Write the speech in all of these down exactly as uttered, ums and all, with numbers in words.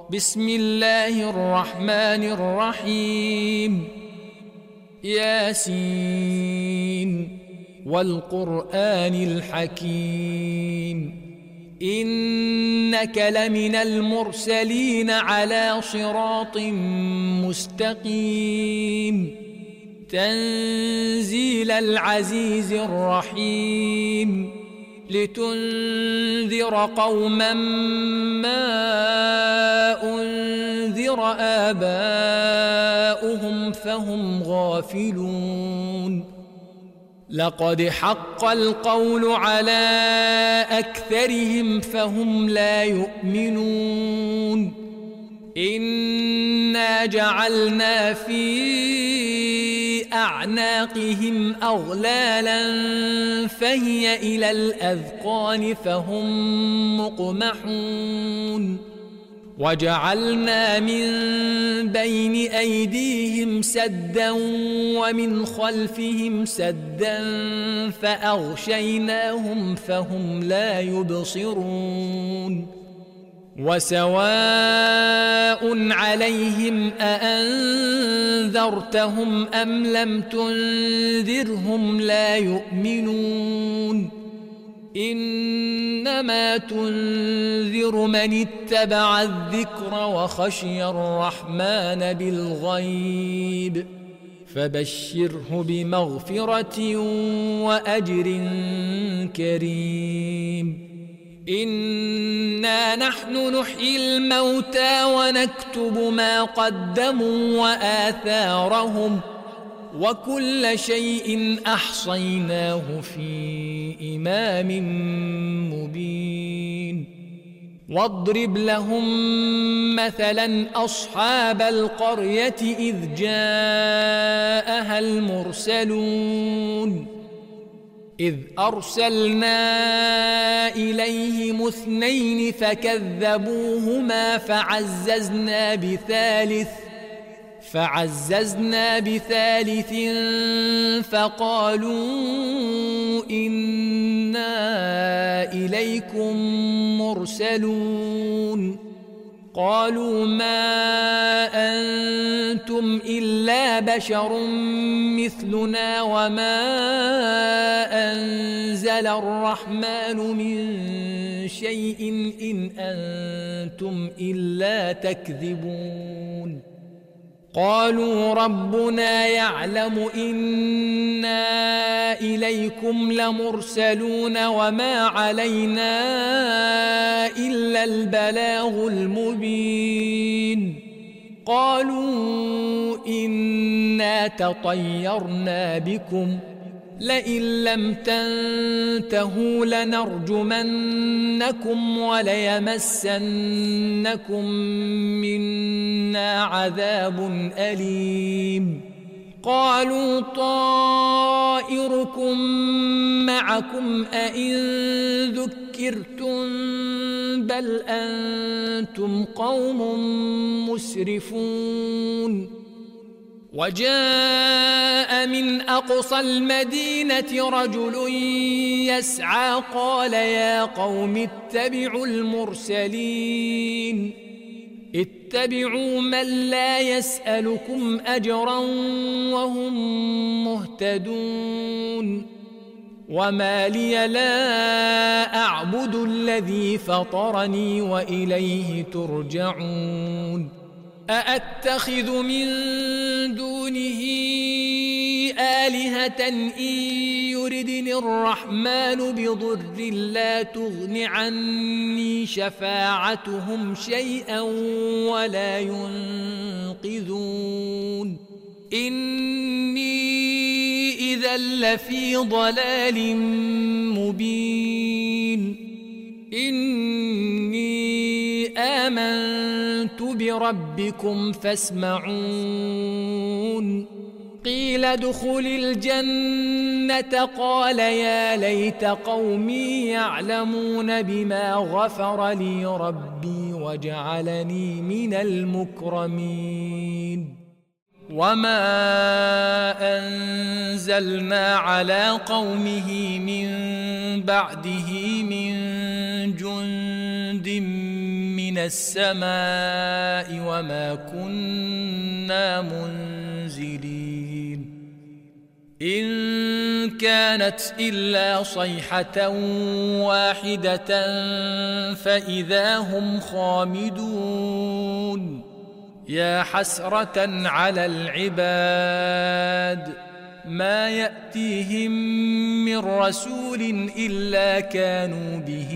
بسم الله الرحمن الرحيم. ياسين والقرآن الحكيم إنك لمن المرسلين على صراط مستقيم تنزيل العزيز الرحيم لتنذر قوما ما أنذر آباؤهم فهم غافلون. لقد حق القول على أكثرهم فهم لا يؤمنون. إنا جعلنا في أعناقهم أغلالا فهي إلى الأذقان فهم مقمحون. وجعلنا من بين أيديهم سدا ومن خلفهم سدا فأغشيناهم فهم لا يبصرون. وسواء عليهم أأنذرتهم أم لم تنذرهم لا يؤمنون. إنما تنذر من اتبع الذكر وخشي الرحمن بالغيب فبشره بمغفرة وأجر كريم. إنا نحن نحيي الموتى ونكتب ما قدموا وآثارهم وكل شيء أحصيناه في إمام مبين. واضرب لهم مثلا أصحاب القرية إذ جاءها المرسلون إذ أرسلنا إليهم اثنين فكذبوهما فعززنا بثالث فعززنا بثالث فقالوا إنا إليكم مرسلون. قالوا ما أنتم إلا بشر مثلنا وما أنزل الرحمن من شيء إن أنتم إلا تكذبون. قالوا ربنا يعلم إنا إليكم لمرسلون وما علينا إلا البلاغ المبين. قالوا إنا تطيرنا بكم لئن لم تنتهوا لنرجمنكم وليمسنكم منا عذاب أليم. قالوا طائركم معكم أئن ذكرتم بل أنتم قوم مسرفون. وجاء من أقصى المدينة رجل يسعى قال يا قوم اتبعوا المرسلين اتبعوا من لا يسألكم أجرا وهم مهتدون. وما لي لا أعبد الذي فطرني وإليه ترجعون. أأتخذ من دونه آلهة إن يردني الرحمن بضر لا تغن عني شفاعتهم شيئا ولا ينقذون. إني إذا لفي ضلال مبين. إني آمنت بربكم فاسمعون. قيل ادخل الجنة قال يا ليت قومي يعلمون بما غفر لي ربي وجعلني من المكرمين. وما أنزلنا على قومه من بعده من جند من من السماء وما كنا منزلين إن كانت إلا صيحة واحدة فإذا هم خامدون يا حسرة على العباد ما يأتيهم من رسول إلا كانوا به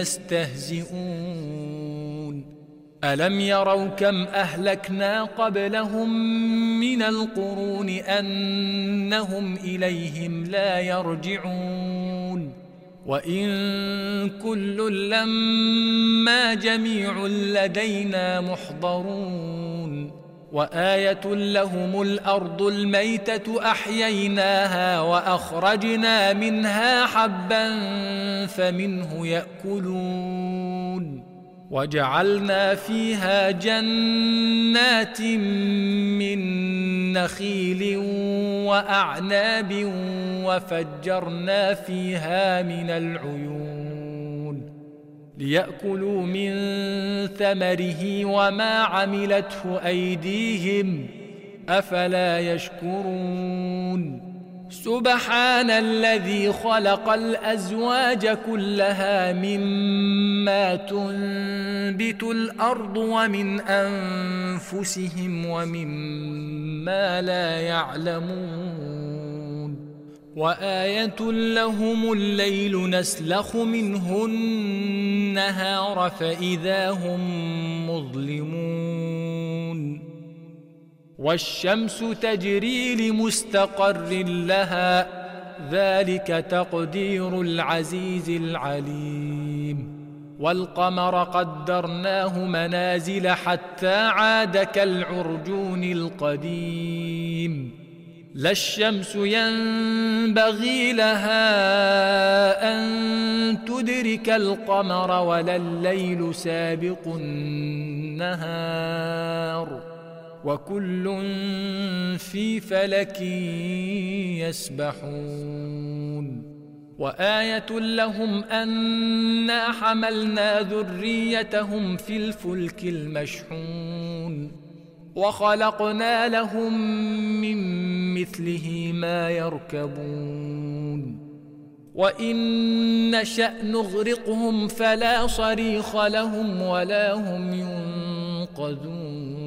يستهزئون ألم يروا كم أهلكنا قبلهم من القرون أنهم إليهم لا يرجعون وإن كل لما جميع لدينا محضرون وآية لهم الأرض الميتة أحييناها وأخرجنا منها حبا فمنه يأكلون وجعلنا فيها جنات من نخيل وأعناب وفجرنا فيها من العيون ليأكلوا من ثمره وما عملته أيديهم أفلا يشكرون سبحان الذي خلق الأزواج كلها مما تنبت الأرض ومن أنفسهم ومما لا يعلمون وآية لهم الليل نسلخ منه النهار فإذا هم مظلمون والشمس تجري لمستقر لها ذلك تقدير العزيز العليم والقمر قدرناه منازل حتى عاد كالعرجون القديم لا الشمس ينبغي لها أن تدرك القمر ولا الليل سابق النهار وكل في فلك يسبحون وآية لهم أنا حملنا ذريتهم في الفلك المشحون وخلقنا لهم من مثله ما يركبون وإن نشأ نغرقهم فلا صريخ لهم ولا هم ينقذون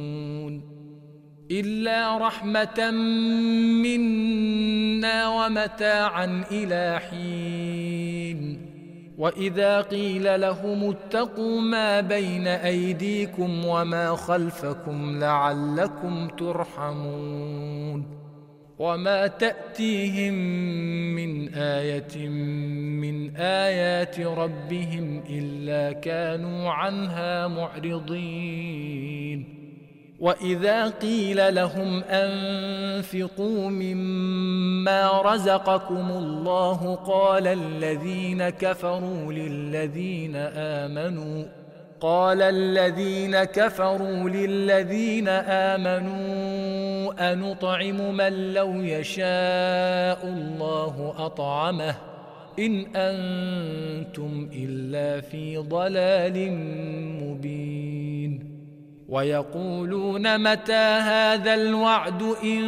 إلا رحمة منا ومتاعا إلى حين وإذا قيل لهم اتقوا ما بين أيديكم وما خلفكم لعلكم ترحمون وما تأتيهم من آية من آيات ربهم إلا كانوا عنها معرضين وإذا قيل لهم أنفقوا مما رزقكم الله قال الذين كفروا للذين آمنوا قال الذين كفروا للذين آمنوا أنطعم من لو يشاء الله أطعمه إن أنتم إلا في ضلال مبين ويقولون متى هذا الوعد إن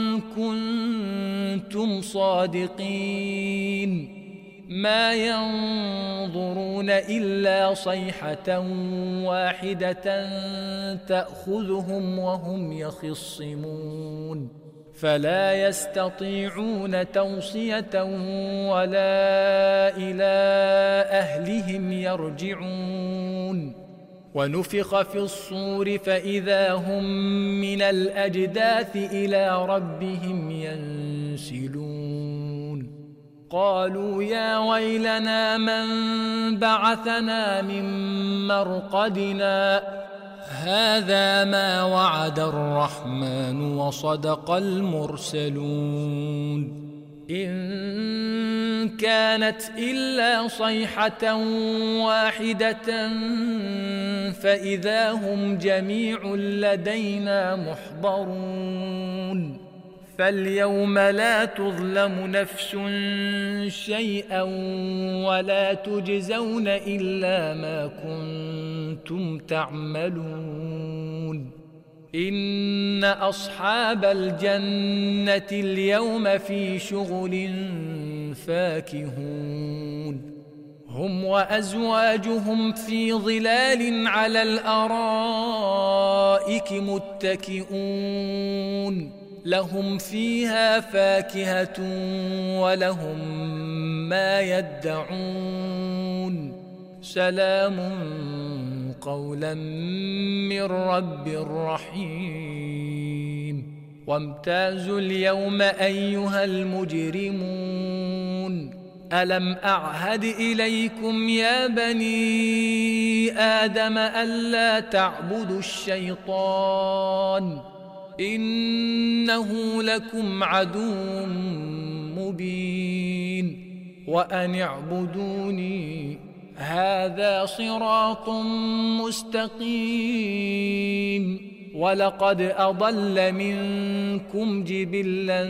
كنتم صادقين ما ينظرون إلا صيحة واحدة تأخذهم وهم يخصمون فلا يستطيعون توصية ولا إلى أهلهم يرجعون ونفخ في الصور فإذا هم من الأجداث إلى ربهم ينسلون قالوا يا ويلنا من بعثنا من مرقدنا هذا ما وعد الرحمن وصدق المرسلون إن كانت إلا صيحة واحدة فإذا هم جميع لدينا محضرون فاليوم لا تظلم نفس شيئا ولا تجزون إلا ما كنتم تعملون إن أصحاب الجنة اليوم في شغل فاكهون هم وأزواجهم في ظلال على الأرائك متكئون لهم فيها فاكهة ولهم ما يدعون سلام قولا من رب رحيم وامتازوا اليوم أيها المجرمون ألم أعهد إليكم يا بني آدم ألا تعبدوا الشيطان إنه لكم عدو مبين وأن اعبدوني هذا صراط مستقيم ولقد أضل منكم جبلا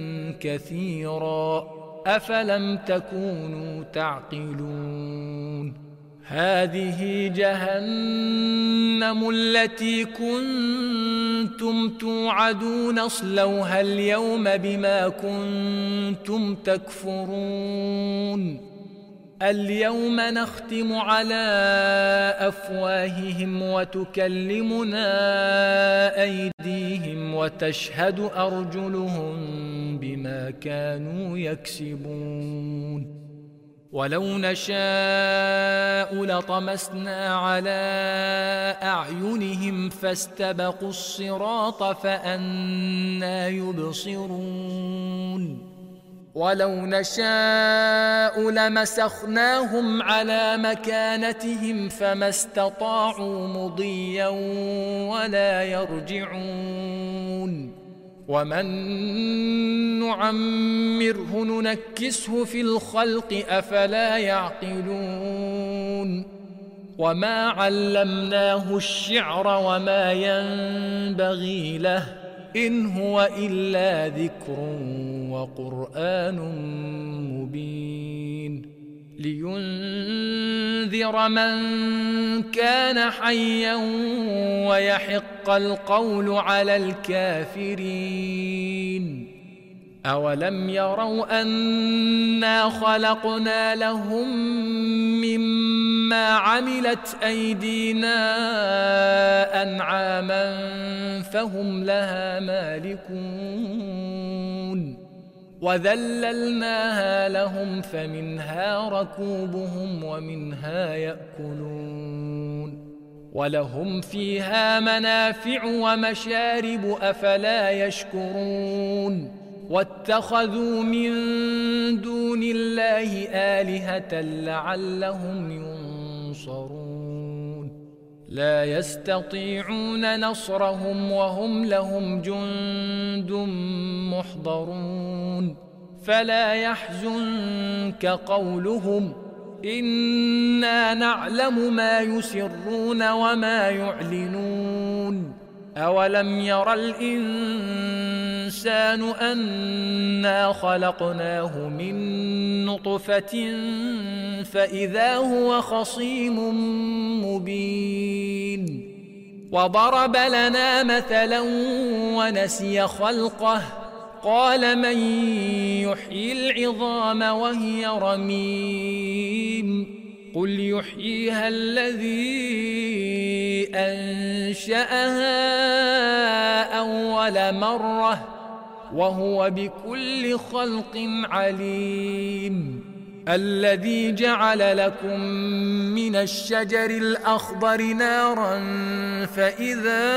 كثيرا أفلم تكونوا تعقلون هذه جهنم التي كنتم توعدون اصلوها اليوم بما كنتم تكفرون اليوم نختم على أفواههم وتكلمنا أيديهم وتشهد أرجلهم بما كانوا يكسبون ولو نشاء لطمسنا على أعينهم فاستبقوا الصراط فأنى يبصرون ولو نشاء لمسخناهم على مكانتهم فما استطاعوا مضيا ولا يرجعون ومن نعمره ننكسه في الخلق أفلا يعقلون وما علمناه الشعر وما ينبغي له إن هو إلا ذكر وقرآن مبين لينذر من كان حيا ويحق القول على الكافرين أولم يروا أنا خلقنا لهم مما عملت أيدينا أنعاما فهم لها مالكون وذللناها لهم فمنها ركوبهم ومنها يأكلون ولهم فيها منافع ومشارب أفلا يشكرون واتخذوا من دون الله آلهة لعلهم ينصرون لا يستطيعون نصرهم وهم لهم جند محضرون فلا يحزنك قولهم إنا نعلم ما يسرون وما يعلنون أولم ير الإنسان أنا خلقناه من نطفة فإذا هو خصيم مبين وضرب لنا مثلا ونسي خلقه قال من يحيي العظام وهي رميم قل يحييها الذي أنشأها أول مرة وهو بكل خلق عليم الذي جعل لكم من الشجر الأخضر نارا فإذا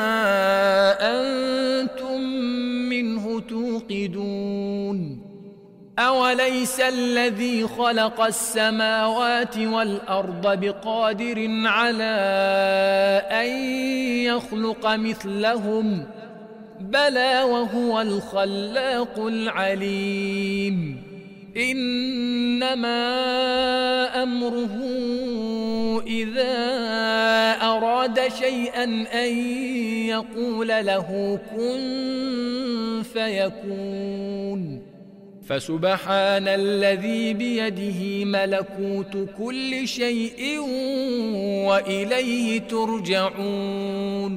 أنتم منه توقدون أوليس الذي خلق السماوات والأرض بقادر على أن يخلق مثلهم بلى وهو الخلاق العليم إنما أمره إذا أراد شيئا أن يقول له كن فيكون. فسبحان الذي بيده ملكوت كل شيء وإليه ترجعون.